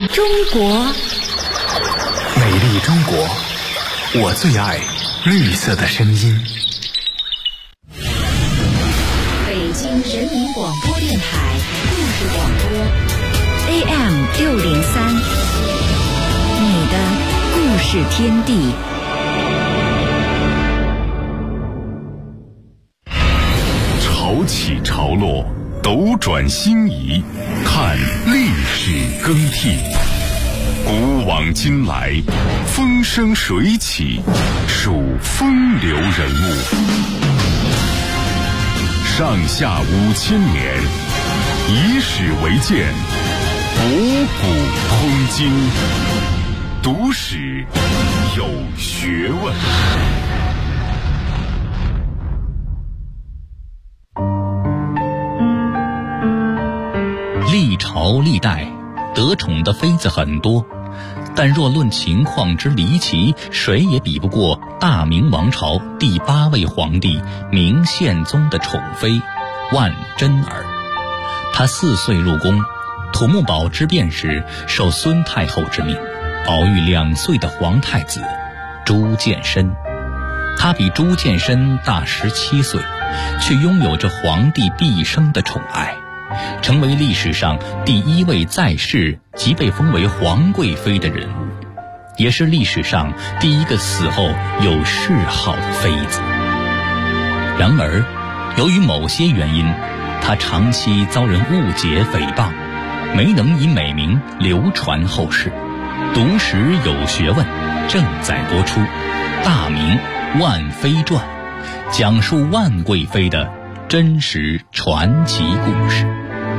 中国， 美丽中国，我最爱绿色的声音。 北京人民广播电台故事广播 AM603，你的故事天地。 潮起潮落，斗转星移，看历史更替。古往今来，风生水起，数风流人物。上下5000年，以史为鉴，博古通今。读史有学问。 历朝历代得宠的妃子很多，但若论情况之离奇，谁也比不过大明王朝第8位皇帝明宪宗的宠妃万贞儿。她4岁入宫，土木堡之变时受孙太后之命，保育2岁的皇太子朱见深。她比朱见深大17岁，却拥有着皇帝毕生的宠爱，成为历史上第1位在世即被封为皇贵妃的人物，也是历史上第1个死后有谥号的妃子。然而，由于某些原因，她长期遭人误解诽谤，没能以美名流传后世。读史有学问正在播出《大明万妃传》，讲述万贵妃的真实传奇故事。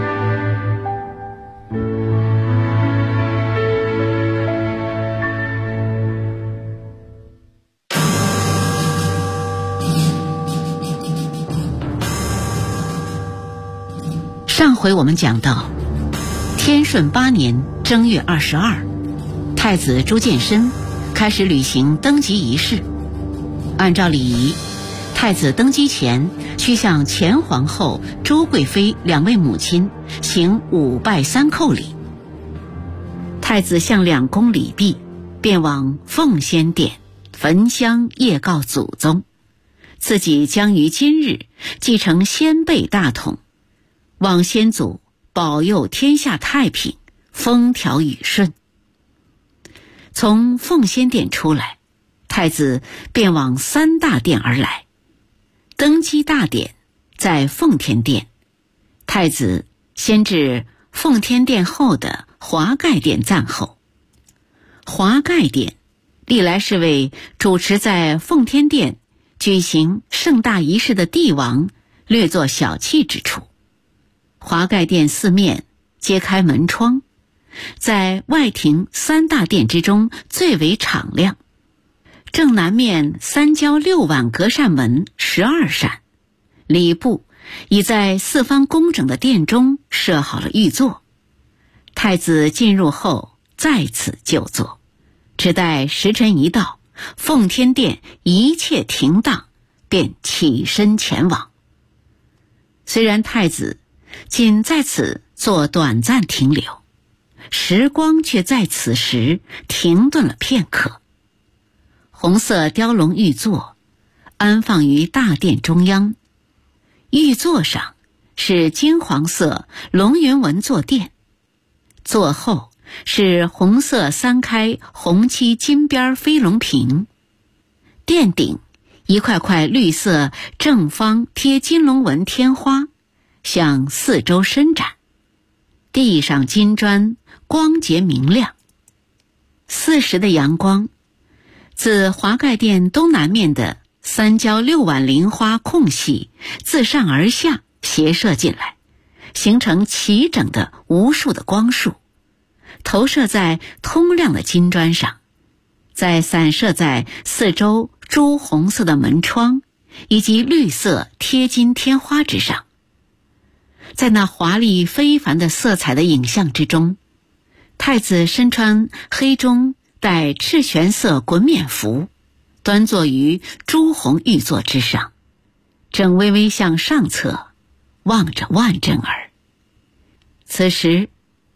上回我们讲到，天顺8年正月22，太子朱见深开始履行登基仪式。按照礼仪，太子登基前需向前皇后朱贵妃2位母亲行5拜3叩礼。太子向2公礼毕，便往奉先殿焚香谒告祖宗，自己将于今日继承先辈大统，望先祖保佑天下太平，风调雨顺。从奉先殿出来，太子便往3大殿而来。登基大典在奉天殿，太子先至奉天殿后的华盖殿暂候。华盖殿历来是为主持在奉天殿举行盛大仪式的帝王略作小憩之处。华盖殿4面揭开门窗，在外庭3大殿之中最为敞亮。正南面3交6碗隔扇门12扇，礼部已在4方工整的殿中设好了御座。太子进入后在此就坐，只待时辰一到，奉天殿一切停当，便起身前往。虽然太子仅在此做短暂停留，时光却在此时停顿了片刻。红色雕龙玉座安放于大殿中央，玉座上是金黄色龙云纹坐垫，座后是红色3开红漆金边飞龙屏，殿顶一块块绿色正方贴金龙纹天花向4周伸展，地上金砖光洁明亮。4时的阳光自华盖殿东南面的3交6碗菱花空隙自上而下斜射进来，形成齐整的无数的光束，投射在通亮的金砖上，再散射在4周朱红色的门窗以及绿色贴金天花之上。在那华丽非凡的色彩的影像之中，太子身穿黑中带赤玄色滚冕服，端坐于朱红玉座之上，正微微向上侧望着万贞儿。此时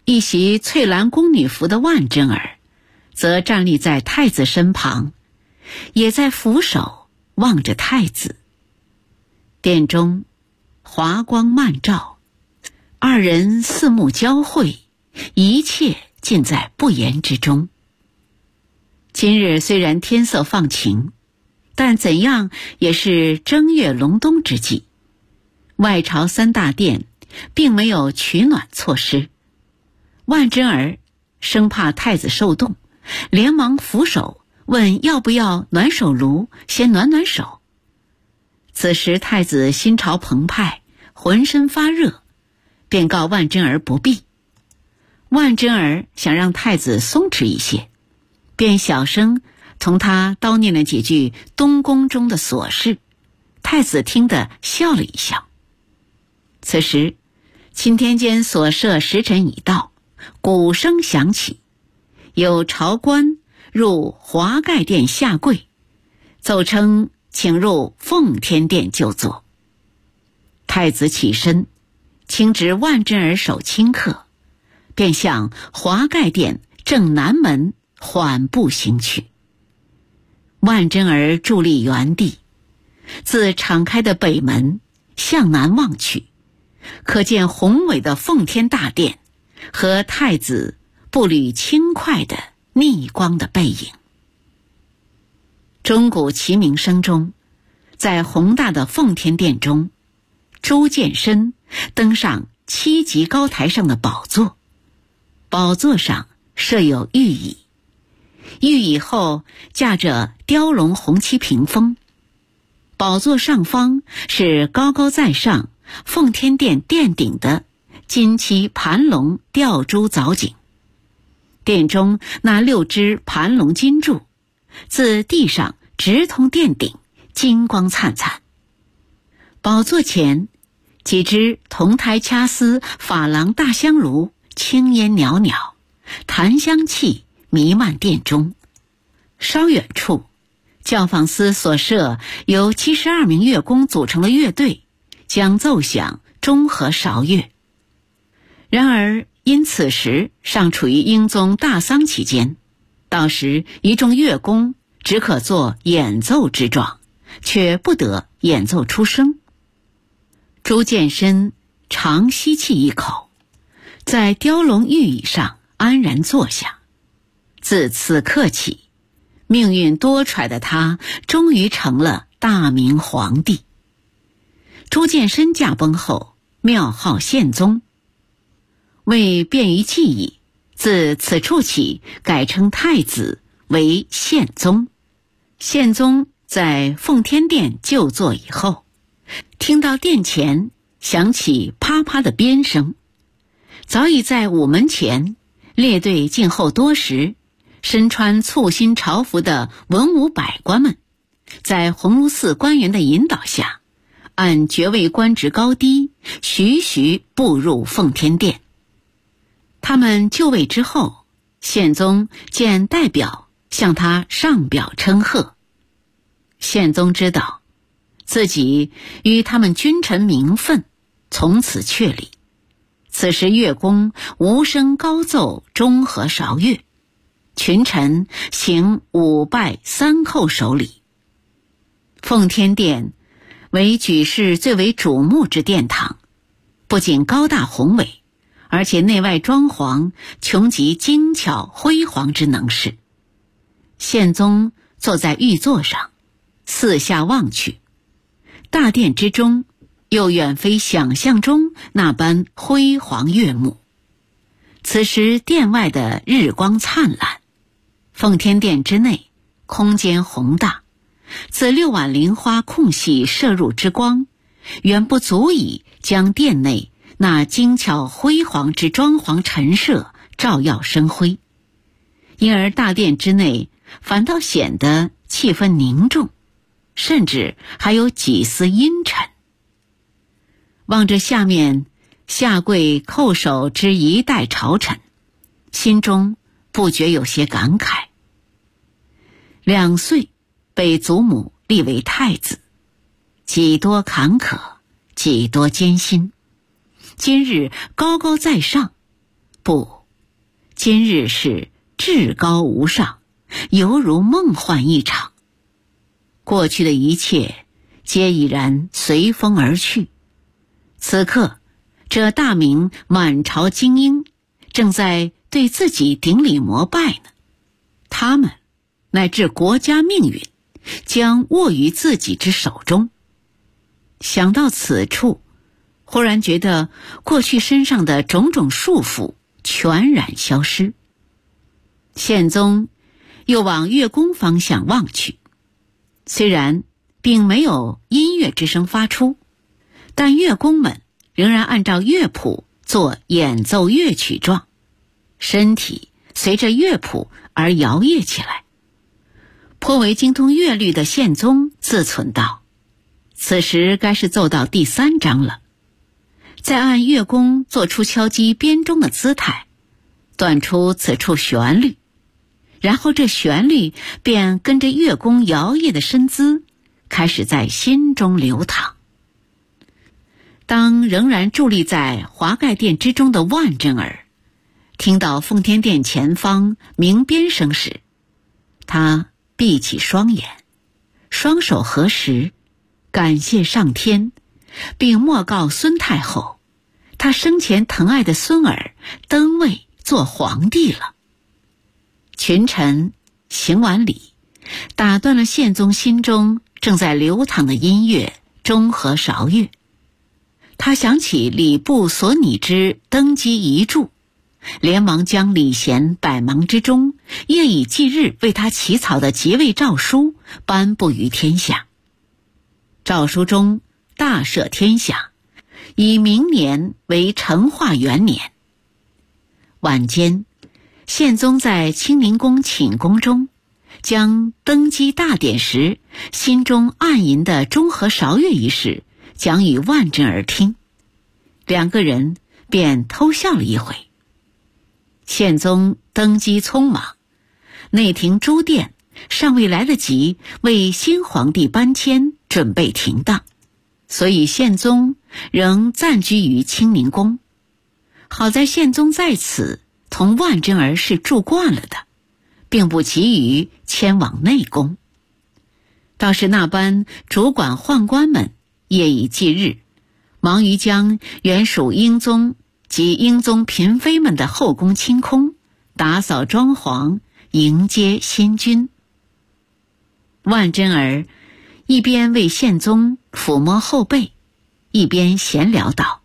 一袭翠蓝宫女服的万贞儿则站立在太子身旁，也在俯首望着太子。殿中华光漫照，二人四目交汇，一切尽在不言之中。今日虽然天色放晴，但怎样也是正月隆冬之际，外朝三大殿并没有取暖措施。万贞儿生怕太子受冻，连忙俯首问要不要暖手炉，先暖暖手。此时太子心潮澎湃，浑身发热，便告万贞儿不必。万贞儿想让太子松弛一些，便小声同他叨念了几句东宫中的琐事，太子听得笑了一笑。此时钦天监所设时辰已到，鼓声响起，有朝官入华盖殿下跪，奏称请入奉天殿就坐。太子起身，请旨万贞儿守清客，便向华盖殿正南门缓步行去。万贞儿伫立原地，自敞开的北门向南望去，可见宏伟的奉天大殿和太子步履轻快的逆光的背影。钟鼓齐鸣声中，在宏大的奉天殿中，朱见深登上7级高台上的宝座，宝座上设有御椅，御椅后架着雕龙红漆屏风，宝座上方是高高在上奉天殿殿顶的金漆盘龙吊珠藻井。殿中那6只盘龙金柱自地上直通殿顶，金光灿灿。宝座前几只铜胎掐丝珐琅大香炉青烟袅袅，檀香气弥漫殿中。稍远处，教坊司所设由72名乐工组成的乐队将奏响中和韶乐。然而因此时尚处于英宗大丧期间，到时一众乐工只可做演奏之状，却不得演奏出声。朱见深长吸气一口，在雕龙御椅上安然坐下。自此刻起，命运多舛的他终于成了大明皇帝。朱见深驾崩后，庙号宪宗，为便于记忆，自此处起改称太子为宪宗。宪宗在奉天殿就坐以后，听到殿前响起啪啪的鞭声，早已在午门前列队静候多时，身穿簇新朝服的文武百官们，在鸿胪寺官员的引导下，按爵位官职高低，徐徐步入奉天殿。他们就位之后，宪宗见代表向他上表称贺。宪宗知道自己与他们君臣名分从此确立。此时乐工无声高奏中和韶乐，群臣行5拜3叩首礼。奉天殿为举世最为瞩目之殿堂，不仅高大宏伟，而且内外装潢穷极精巧辉煌之能事。宪宗坐在御座上，四下望去，大殿之中又远非想象中那般辉煌悦目。此时殿外的日光灿烂，奉天殿之内空间宏大，自6碗菱花空隙射入之光，远不足以将殿内那精巧辉煌之装潢陈设照耀生辉，因而大殿之内反倒显得气氛凝重，甚至还有几丝阴沉。望着下面下跪叩首之一代朝臣，心中不觉有些感慨。2岁被祖母立为太子，几多坎坷，几多艰辛，今日高高在上，不今日是至高无上，犹如梦幻一场。过去的一切皆已然随风而去，此刻这大明满朝精英正在对自己顶礼膜拜呢，他们乃至国家命运将握于自己之手中。想到此处，忽然觉得过去身上的种种束缚全然消失。宪宗又往乐宫方向望去，虽然并没有音乐之声发出，但乐工们仍然按照乐谱做演奏乐曲状，身体随着乐谱而摇曳起来。颇为精通乐律的宪宗自忖道，此时该是奏到第3章了，再按乐工做出敲击编钟的姿态，断出此处旋律，然后这旋律便跟着乐工摇曳的身姿开始在心中流淌。当仍然伫立在华盖殿之中的万贞儿听到奉天殿前方鸣鞭声时，他闭起双眼，双手合十，感谢上天，并默告孙太后，他生前疼爱的孙儿登位做皇帝了。群臣行完礼，打断了宪宗心中正在流淌的音乐中和韶乐。他想起礼部所拟之登基遗嘱，连忙将礼贤百忙之中夜以继日为他起草的即位诏书颁布于天下。诏书中大赦天下，以明年为成化元年。晚间，宪宗在清宁宫寝宫中将登基大典时心中暗吟的中和韶乐一事讲与万贞儿听，两个人便偷笑了一回。宪宗登基匆忙，内廷诸殿尚未来得及为新皇帝搬迁准备停当，所以宪宗仍暂居于清宁宫。好在宪宗在此同万贞儿是住惯了的，并不急于迁往内宫。倒是那般主管宦官们夜以继日，忙于将原属英宗及英宗嫔妃们的后宫清空，打扫装潢，迎接新君。万贞儿一边为宪宗抚摸后背，一边闲聊道：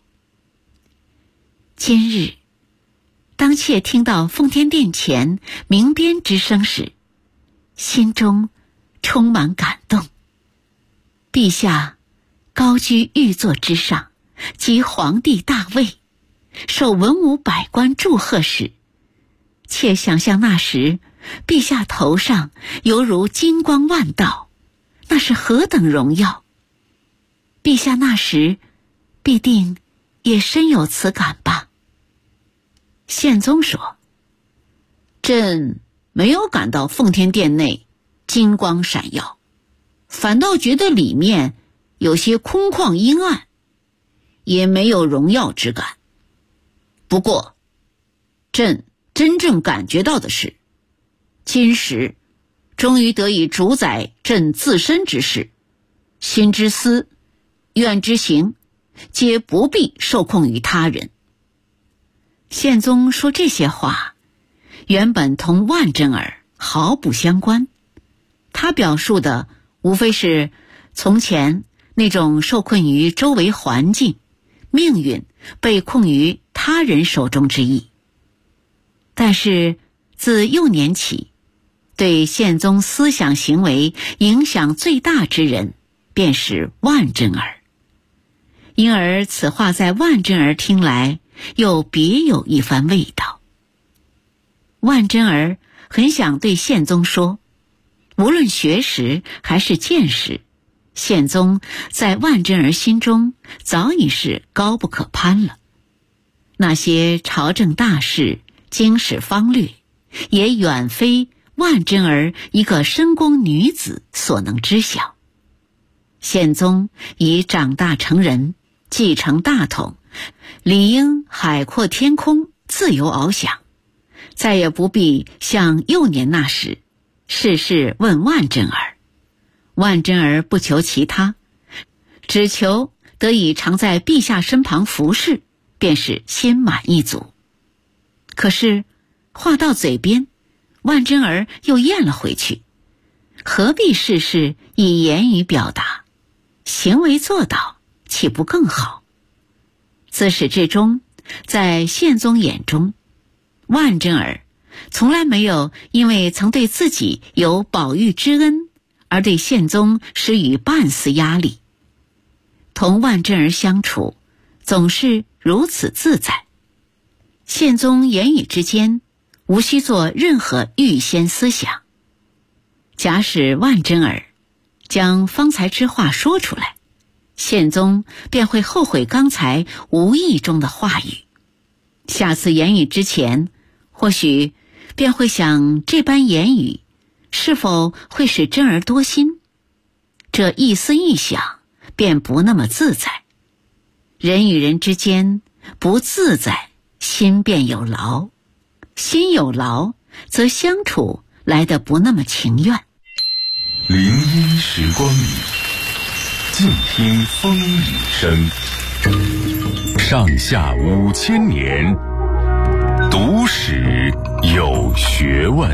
今日当妾听到奉天殿前鸣鞭之声时，心中充满感动。陛下高居玉座之上，即皇帝大位，受文武百官祝贺时，妾想象那时陛下头上犹如金光万道，那是何等荣耀！陛下那时必定也深有此感吧？宪宗说：朕没有感到奉天殿内金光闪耀，反倒觉得里面有些空旷阴暗，也没有荣耀之感。不过朕真正感觉到的是，今时终于得以主宰朕自身之事，心之思，愿之行，皆不必受控于他人。宪宗说这些话原本同万贞儿毫不相关，他表述的无非是从前那种受困于周围环境，命运被控于他人手中之意。但是自幼年起，对宪宗思想行为影响最大之人便是万贞儿，因而此话在万贞儿听来又别有一番味道。万贞儿很想对宪宗说，无论学识还是见识，宪宗在万贞儿心中早已是高不可攀了。那些朝政大事、经史方略，也远非万贞儿一个深宫女子所能知晓。宪宗已长大成人，继承大统，理应海阔天空，自由翱翔。 再也不必像幼年那时，事事问万贞儿。万贞儿不求其他，只求得以常在陛下身旁服侍，便是心满意足。可是话到嘴边，万贞儿又咽了回去，何必事事以言语表达，行为做到，岂不更好？自始至终，在宪宗眼中，万贞儿从来没有因为曾对自己有保育之恩而对宪宗施予半丝压力。同万贞儿相处，总是如此自在。宪宗言语之间，无需做任何预先思想。假使万贞儿将方才之话说出来，宪宗便会后悔刚才无意中的话语。下次言语之前，或许便会想这般言语是否会使贞儿多心。这一思一想，便不那么自在。人与人之间不自在，心便有劳。心有劳，则相处来得不那么情愿。 林荫时光里，静听风雨声。上下5000年，读史有学问。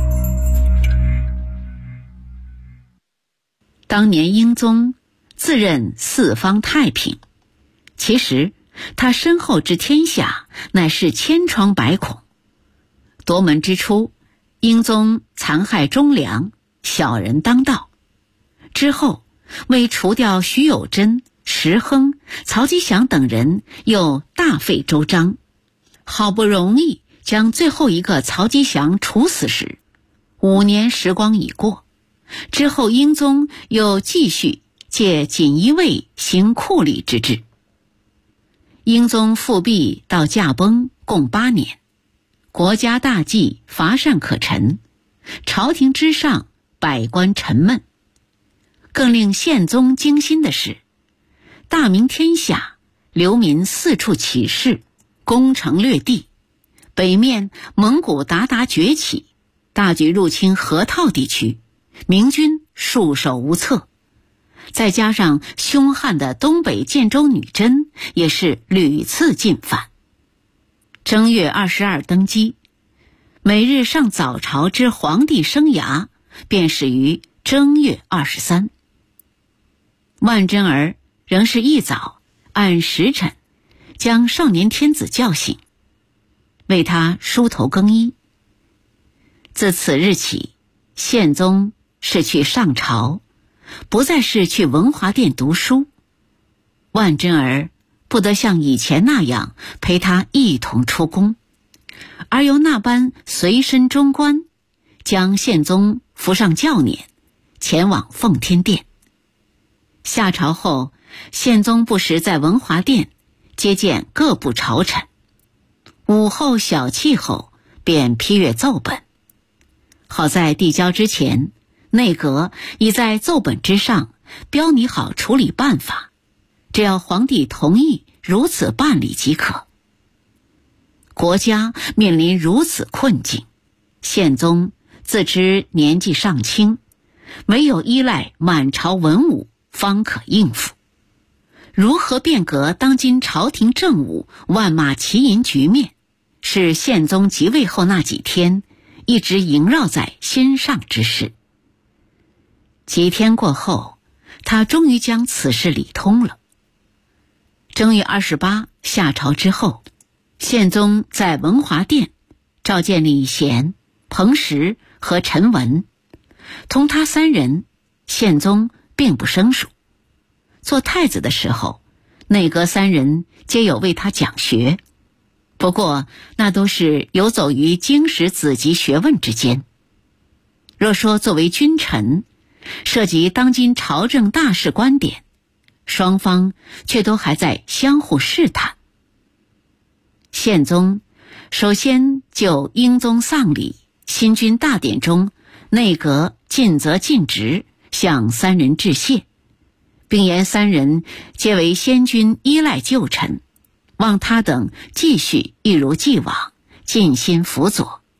当年英宗自认四方太平，其实他身后之天下乃是千疮百孔。夺门之初，英宗残害忠良，小人当道。之后为除掉徐有贞、石亨、曹吉祥等人，又大费周章。好不容易将最后一个曹吉祥处死时，5年时光已过。之后英宗又继续借锦衣卫行酷吏之制。英宗复辟到驾崩共8年，国家大计乏善可陈，朝廷之上百官沉闷。更令宪宗惊心的是，大明天下流民四处起事，攻城略地，北面蒙古鞑靼崛起，大举入侵河套地区，明军束手无策。再加上凶悍的东北建州女真也是屡次进犯。正月22登基，每日上早朝之皇帝生涯便始于正月23。万贞儿仍是一早按时辰将少年天子叫醒，为他梳头更衣。自此日起，宪宗是去上朝，不再是去文华殿读书。万贞儿不得像以前那样陪他一同出宫，而由那般随身中官，将宪宗扶上轿辇，前往奉天殿。下朝后，宪宗不时在文华殿接见各部朝臣，午后小憩后便批阅奏本。好在递交之前，内阁已在奏本之上标拟好处理办法，只要皇帝同意如此办理即可。国家面临如此困境，宪宗自知年纪尚轻，唯有依赖满朝文武方可应付。如何变革当今朝廷政务万马齐喑局面，是宪宗即位后那几天一直萦绕在心上之事。几天过后，他终于将此事理通了。正月28下朝之后，宪宗在文华殿召见李贤、彭实和陈文，同他3人，宪宗并不生疏。做太子的时候，内阁3人皆有为他讲学，不过那都是游走于经史子集学问之间。若说作为君臣，涉及当今朝政大事观点，双方却都还在相互试探。宪宗首先就英宗丧礼、新君大典中内阁尽责尽职向3人致谢，并言3人皆为先君依赖旧臣，望他等继续一如既往尽心辅佐，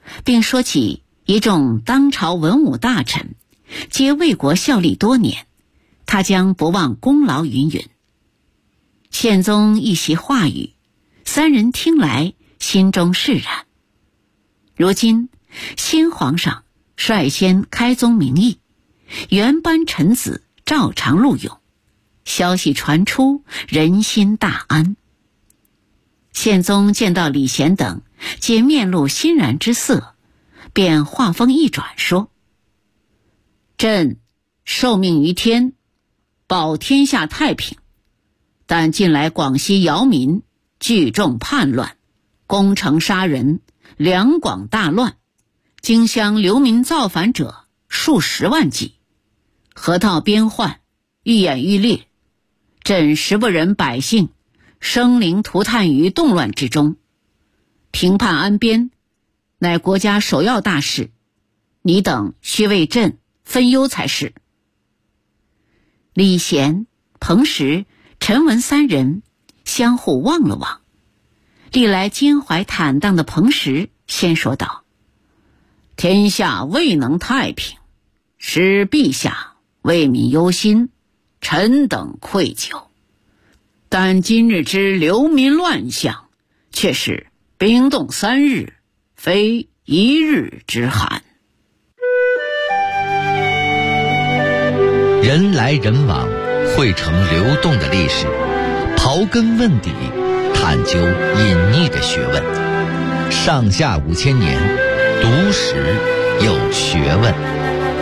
并说起一众当朝文武大臣，皆为国效力多年，他将不忘功劳云云。宪宗一席话语，三人听来心中释然。如今新皇上率先开宗明义，原班臣子照常录用，消息传出，人心大安。宪宗见到李贤等皆面露欣然之色，便话锋一转说：朕受命于天，保天下太平，但近来广西姚民聚众叛乱，攻城杀人，两广大乱，荆襄流民造反者数十万计，河道边患愈演愈烈，朕时不忍百姓生灵涂炭于动乱之中，平叛安边乃国家首要大事，你等须为朕分忧才是。李贤、彭实、陈文三人相互望了望，历来襟怀坦荡的彭实先说道：天下未能太平，使陛下为民忧心，臣等愧疚。但今日之流民乱象，却是冰冻3日，非1日之寒。 人来人往，汇成流动的历史，刨根问底，探究隐匿的学问。上下5000年，读史有学问。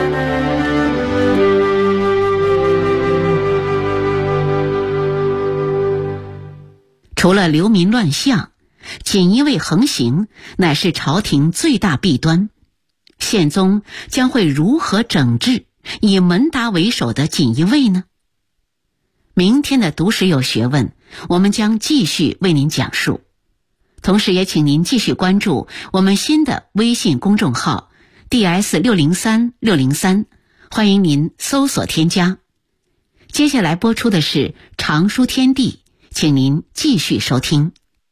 除了流民乱象，锦衣卫横行乃是朝廷最大弊端。宪宗将会如何整治以门达为首的锦衣卫呢？明天的读史有学问，我们将继续为您讲述。同时也请您继续关注我们新的微信公众号 DS603603，欢迎您搜索添加。接下来播出的是常书天地，请您继续收听。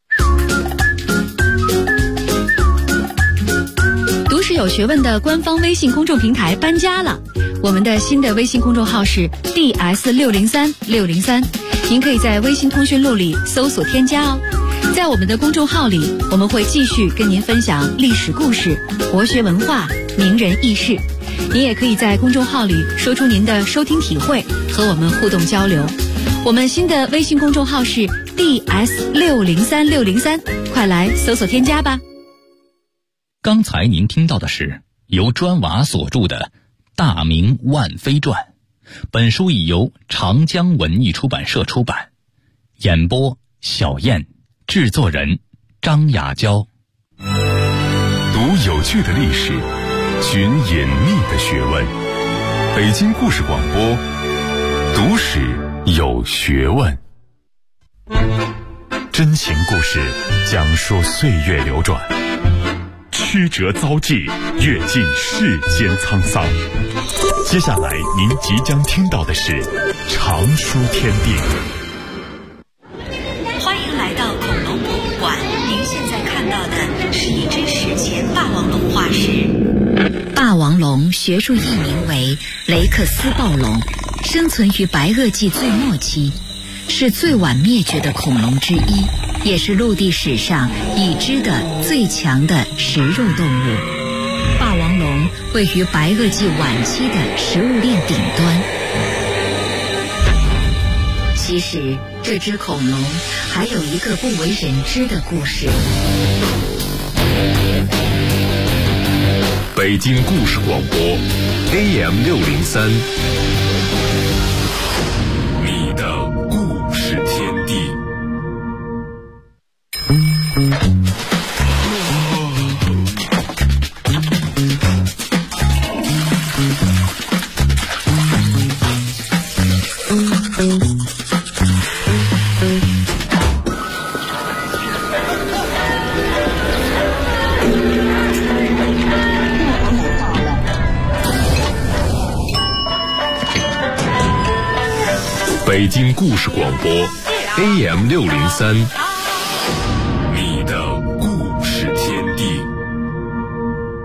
读史有学问的官方微信公众平台搬家了，我们的新的微信公众号是 DS603603，您可以在微信通讯录里搜索添加哦。在我们的公众号里，我们会继续跟您分享历史故事、国学文化、名人轶事。您也可以在公众号里说出您的收听体会，和我们互动交流。我们新的微信公众号是 DS603603，快来搜索添加吧。 刚才您听到的是由砖瓦所著的《大明万妃传》，本书已由长江文艺出版社出版。演播小燕，制作人张雅娇。 读有趣的历史，寻隐秘的学问。北京故事广播，读史有学问。真情故事，讲述岁月流转，曲折遭际，阅尽世间沧桑。接下来您即将听到的是常书天地。 欢迎来到恐龙博物馆，您现在看到的是一只史前霸王龙化石。霸王龙学术译名为雷克斯暴龙，生存于白垩纪最末期，是最晚灭绝的恐龙之一，也是陆地史上已知的最强的食肉动物。霸王龙位于白垩纪晚期的食物链顶端。其实这只恐龙还有一个不为人知的故事。 北京故事广播 AM603， 你的故事天地。北京故事广播 AM603， 你的故事天地。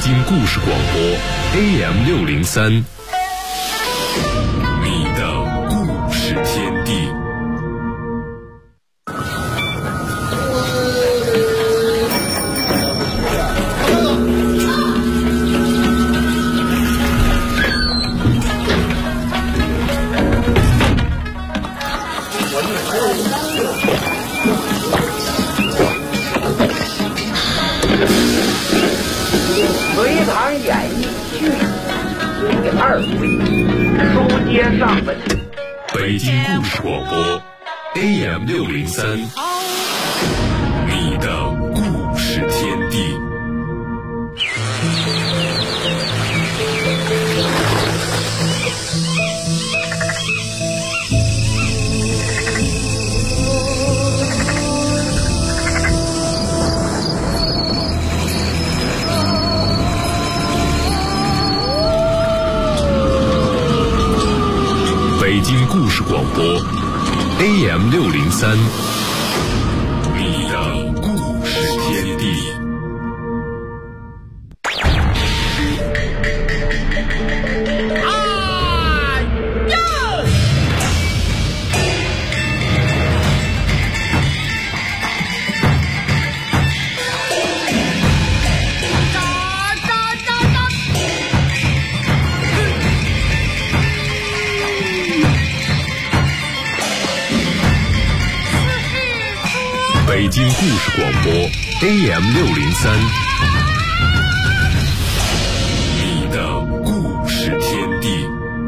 京故事广播 AM603， 你的故事天地。 隋唐演义序第2回，书接上文。 北京故事广播 AM603， 你的故事天地。北京故事广播 AM603， 你的故事天地。北京故事广播 AM603， 你的故事天地。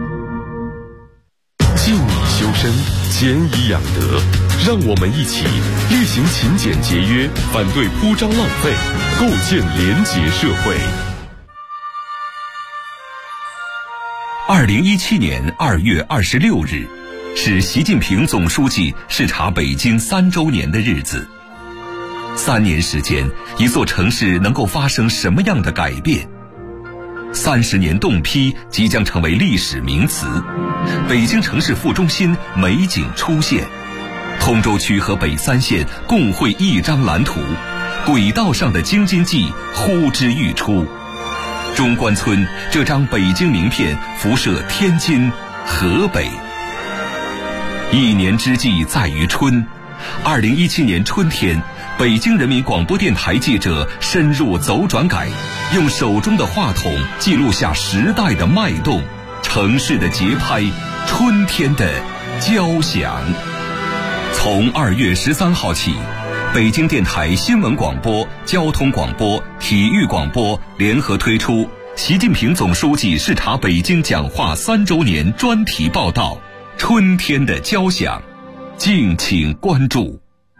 敬以修身，俭以养德，让我们一起厉行勤俭节约，反对铺张浪费，构建廉洁社会。2017年2月26日是习近平总书记视察北京3周年的日子。3年时间，一座城市能够发生什么样的改变？30年冻批即将成为历史名词，北京城市副中心美景出现，通州区和北3县共绘一张蓝图，轨道上的京津冀呼之欲出。中关村这张北京名片辐射天津、河北。一年之计在于春，2017年春天，北京人民广播电台记者深入走转改，用手中的话筒记录下时代的脉动，城市的节拍，春天的交响。从2月13号起，北京电台新闻广播、交通广播、体育广播联合推出习近平总书记视察北京讲话3周年专题报道《春天的交响》，敬请关注。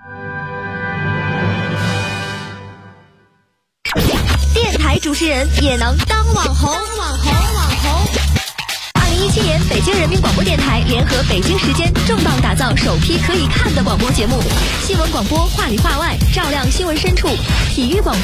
电台主持人也能当网红。2017年，北京人民广播电台联合北京时间重磅打造首批可以看的广播节目：新闻广播话里话外，照亮新闻深处；体育广播